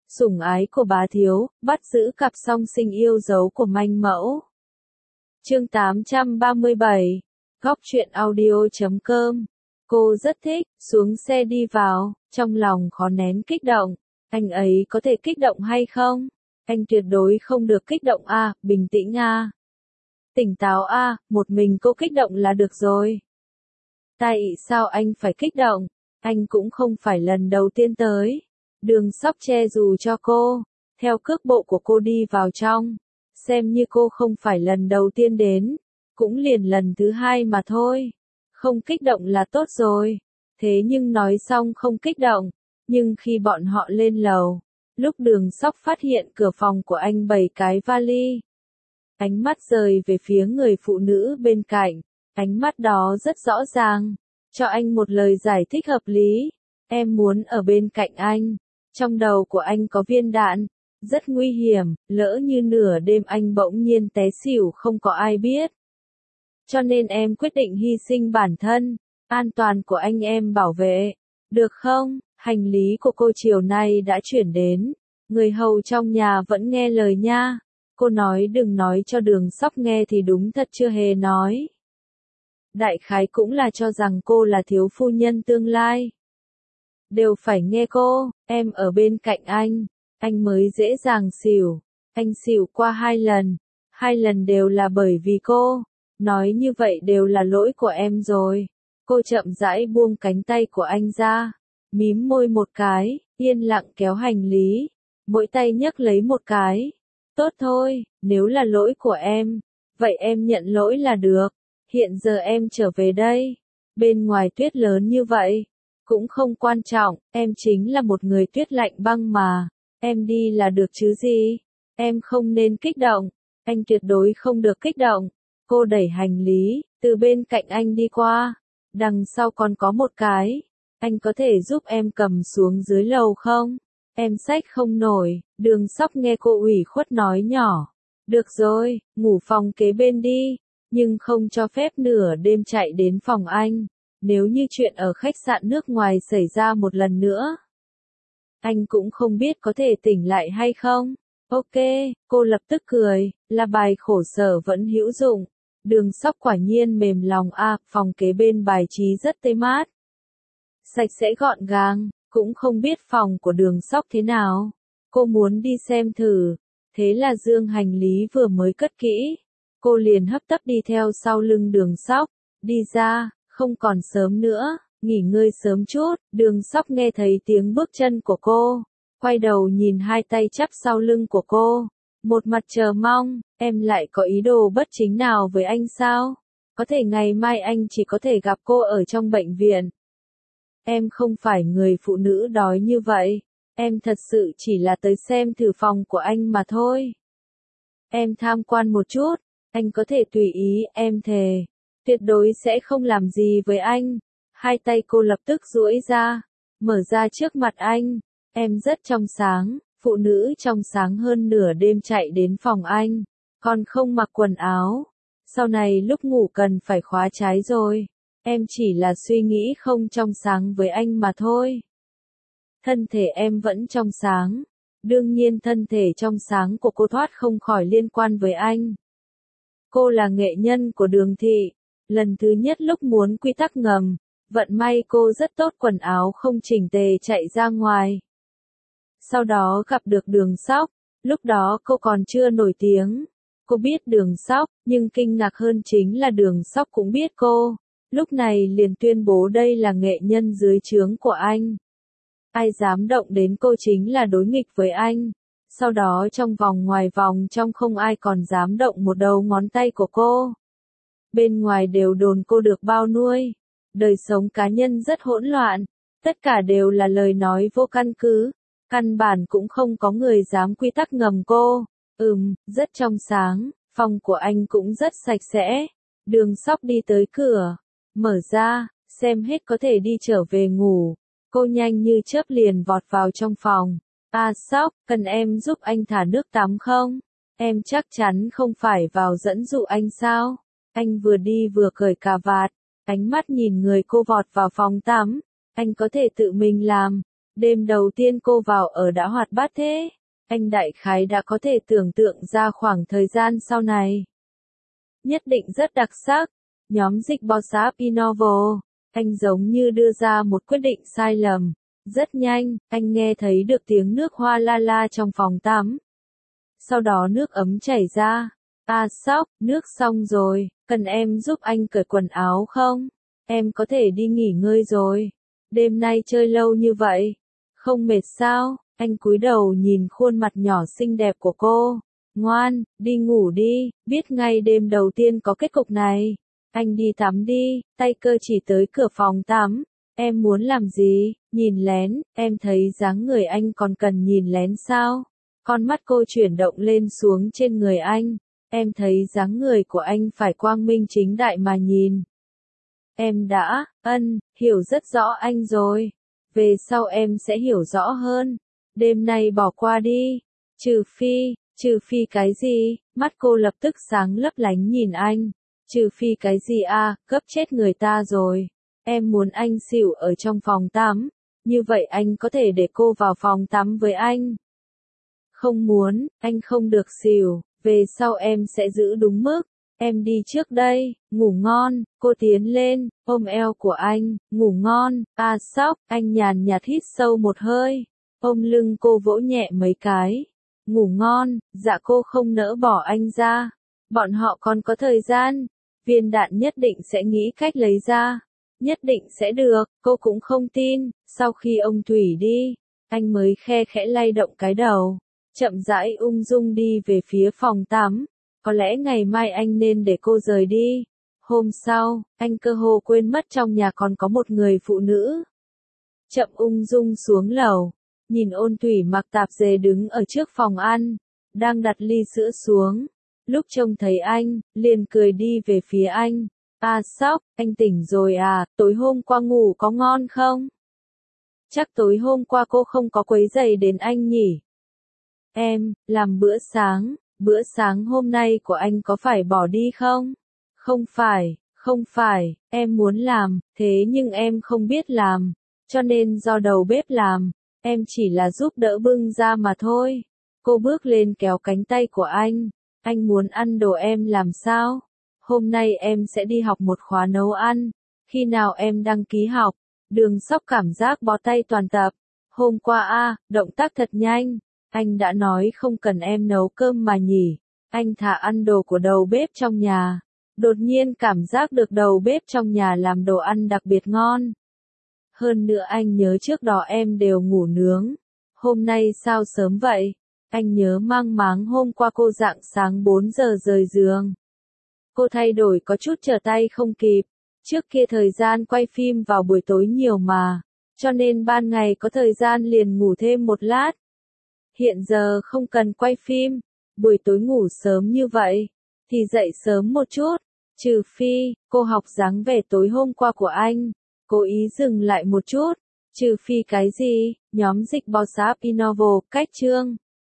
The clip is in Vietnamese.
Sủng ái của bá thiếu, bắt giữ cặp song sinh yêu dấu của manh mẫu. Chương 837, Góc truyện audio.com. Cô rất thích, xuống xe đi vào, trong lòng khó nén kích động. Anh ấy có thể kích động hay không? Anh tuyệt đối không được kích động a, bình tĩnh a. Tỉnh táo a, một mình cô kích động là được rồi. Tại sao anh phải kích động? Anh cũng không phải lần đầu tiên tới. Đường Sóc che dù cho cô, theo cước bộ của cô đi vào trong, xem như cô không phải lần đầu tiên đến, cũng liền lần thứ hai mà thôi. Không kích động là tốt rồi. Thế nhưng nói xong không kích động, nhưng khi bọn họ lên lầu, lúc Đường Sóc phát hiện cửa phòng của anh bày cái vali, ánh mắt rời về phía người phụ nữ bên cạnh, ánh mắt đó rất rõ ràng, cho anh một lời giải thích hợp lý. Em muốn ở bên cạnh anh. Trong đầu của anh có viên đạn, rất nguy hiểm, lỡ như nửa đêm anh bỗng nhiên té xỉu không có ai biết. Cho nên em quyết định hy sinh bản thân, an toàn của anh em bảo vệ. Được không? Hành lý của cô chiều nay đã chuyển đến, người hầu trong nhà vẫn nghe lời nha. Cô nói đừng nói cho Đường Sóc nghe thì đúng thật chưa hề nói. Đại khái cũng là cho rằng cô là thiếu phu nhân tương lai. Đều phải nghe cô, em ở bên cạnh anh mới dễ dàng xỉu. Anh xỉu qua 2 lần đều là bởi vì cô. Nói như vậy đều là lỗi của em rồi. Cô chậm rãi buông cánh tay của anh ra, mím môi một cái, yên lặng kéo hành lý, mỗi tay nhấc lấy một cái. Tốt thôi, nếu là lỗi của em, vậy em nhận lỗi là được. Hiện giờ em trở về đây, bên ngoài tuyết lớn như vậy, cũng không quan trọng, em chính là một người tuyết lạnh băng mà, em đi là được chứ gì, em không nên kích động, anh tuyệt đối không được kích động. Cô đẩy hành lý, từ bên cạnh anh đi qua, đằng sau còn có một cái, anh có thể giúp em cầm xuống dưới lầu không? Em xách không nổi. Đường Sóc nghe cô ủy khuất nói nhỏ, được rồi, ngủ phòng kế bên đi, nhưng không cho phép nửa đêm chạy đến phòng anh. Nếu như chuyện ở khách sạn nước ngoài xảy ra một lần nữa, anh cũng không biết có thể tỉnh lại hay không. Ok, cô lập tức cười, là bài khổ sở vẫn hữu dụng. Đường Sóc quả nhiên mềm lòng a, phòng kế bên bài trí rất tê mát, sạch sẽ gọn gàng, cũng không biết phòng của Đường Sóc thế nào. Cô muốn đi xem thử, thế là dương hành lý vừa mới cất kỹ, cô liền hấp tấp đi theo sau lưng Đường Sóc, đi ra. Không còn sớm nữa, nghỉ ngơi sớm chút. Đường Sóc nghe thấy tiếng bước chân của cô, quay đầu nhìn hai tay chắp sau lưng của cô, một mặt chờ mong. Em lại có ý đồ bất chính nào với anh sao? Có thể ngày mai anh chỉ có thể gặp cô ở trong bệnh viện. Em không phải người phụ nữ đói như vậy, em thật sự chỉ là tới xem thử phòng của anh mà thôi. Em tham quan một chút, anh có thể tùy ý, em thề tuyệt đối sẽ không làm gì với anh. Hai tay cô lập tức duỗi ra, mở ra trước mặt anh. Em rất trong sáng, phụ nữ trong sáng hơn nửa đêm chạy đến phòng anh, còn không mặc quần áo. Sau này lúc ngủ cần phải khóa trái rồi. Em chỉ là suy nghĩ không trong sáng với anh mà thôi. Thân thể em vẫn trong sáng. Đương nhiên thân thể trong sáng của cô thoát không khỏi liên quan với anh. Cô là nghệ nhân của Đường thị. Lần thứ nhất lúc muốn quy tắc ngầm, vận may cô rất tốt, quần áo không chỉnh tề chạy ra ngoài. Sau đó gặp được Đường Sóc, lúc đó cô còn chưa nổi tiếng. Cô biết Đường Sóc, nhưng kinh ngạc hơn chính là Đường Sóc cũng biết cô. Lúc này liền tuyên bố đây là nghệ nhân dưới trướng của anh. Ai dám động đến cô chính là đối nghịch với anh. Sau đó trong vòng ngoài vòng trong không ai còn dám động một đầu ngón tay của cô. Bên ngoài đều đồn cô được bao nuôi. Đời sống cá nhân rất hỗn loạn. Tất cả đều là lời nói vô căn cứ. Căn bản cũng không có người dám quy tắc ngầm cô. Rất trong sáng. Phòng của anh cũng rất sạch sẽ. Đường Sóc đi tới cửa, mở ra, xem hết có thể đi trở về ngủ. Cô nhanh như chớp liền vọt vào trong phòng. Sóc, cần em giúp anh thả nước tắm không? Em chắc chắn không phải vào dẫn dụ anh sao? Anh vừa đi vừa cởi cà vạt, ánh mắt nhìn người cô vọt vào phòng tắm. Anh có thể tự mình làm. Đêm đầu tiên cô vào ở đã hoạt bát thế. Anh đại khái đã có thể tưởng tượng ra khoảng thời gian sau này. Nhất định rất đặc sắc. Nhóm dịch WhatsApp Innovo. Anh giống như đưa ra một quyết định sai lầm. Rất nhanh, anh nghe thấy được tiếng nước hoa la la trong phòng tắm. Sau đó nước ấm chảy ra. À sóc, nước xong rồi, cần em giúp anh cởi quần áo không? Em có thể đi nghỉ ngơi rồi. Đêm nay chơi lâu như vậy. Không mệt sao? Anh cúi đầu nhìn khuôn mặt nhỏ xinh đẹp của cô. Ngoan, đi ngủ đi, biết ngay đêm đầu tiên có kết cục này. Anh đi tắm đi, tay cơ chỉ tới cửa phòng tắm. Em muốn làm gì? Nhìn lén, em thấy dáng người anh còn cần nhìn lén sao? Con mắt cô chuyển động lên xuống trên người anh. Em thấy dáng người của anh phải quang minh chính đại mà nhìn. Em đã, hiểu rất rõ anh rồi. Về sau em sẽ hiểu rõ hơn. Đêm nay bỏ qua đi. Trừ phi cái gì? Mắt cô lập tức sáng lấp lánh nhìn anh. Trừ phi cái gì à, gấp chết người ta rồi. Em muốn anh xỉu ở trong phòng tắm. Như vậy anh có thể để cô vào phòng tắm với anh. Không muốn, anh không được xỉu. Về sau em sẽ giữ đúng mức. Em đi trước đây, ngủ ngon. Cô tiến lên, ôm eo của anh, ngủ ngon. À sóc, anh nhàn nhạt hít sâu một hơi. Ôm lưng cô vỗ nhẹ mấy cái. Ngủ ngon, dạ cô không nỡ bỏ anh ra. Bọn họ còn có thời gian. Viên đạn nhất định sẽ nghĩ cách lấy ra. Nhất định sẽ được, cô cũng không tin. Sau khi ông Thủy đi, anh mới khe khẽ lay động cái đầu. Chậm rãi ung dung đi về phía phòng tắm. Có lẽ ngày mai anh nên để cô rời đi. Hôm sau, anh cơ hồ quên mất trong nhà còn có một người phụ nữ. Chậm ung dung xuống lầu. Nhìn Ôn Thủy mặc tạp dề đứng ở trước phòng ăn. Đang đặt ly sữa xuống. Lúc trông thấy anh, liền cười đi về phía anh. À sóc, anh tỉnh rồi à, tối hôm qua ngủ có ngon không? Chắc tối hôm qua cô không có quấy rầy đến anh nhỉ? Em, làm bữa sáng hôm nay của anh có phải bỏ đi không? Không phải, em muốn làm, thế nhưng em không biết làm, cho nên do đầu bếp làm, em chỉ là giúp đỡ bưng ra mà thôi. Cô bước lên kéo cánh tay của anh muốn ăn đồ em làm sao? Hôm nay em sẽ đi học một khóa nấu ăn, khi nào em đăng ký học? Đường Sóc cảm giác bó tay toàn tập. Hôm qua động tác thật nhanh. Anh đã nói không cần em nấu cơm mà nhỉ. Anh thà ăn đồ của đầu bếp trong nhà. Đột nhiên cảm giác được đầu bếp trong nhà làm đồ ăn đặc biệt ngon. Hơn nữa anh nhớ trước đó em đều ngủ nướng. Hôm nay sao sớm vậy? Anh nhớ mang máng hôm qua cô rạng sáng 4 giờ rời giường. Cô thay đổi có chút trở tay không kịp. Trước kia thời gian quay phim vào buổi tối nhiều mà. Cho nên ban ngày có thời gian liền ngủ thêm một lát. Hiện giờ không cần quay phim. Buổi tối ngủ sớm như vậy. Thì dậy sớm một chút. Trừ phi, cô học dáng vẻ tối hôm qua của anh. Cố ý dừng lại một chút. Trừ phi cái gì? Nhóm dịch WhatsApp Innovo cách chương.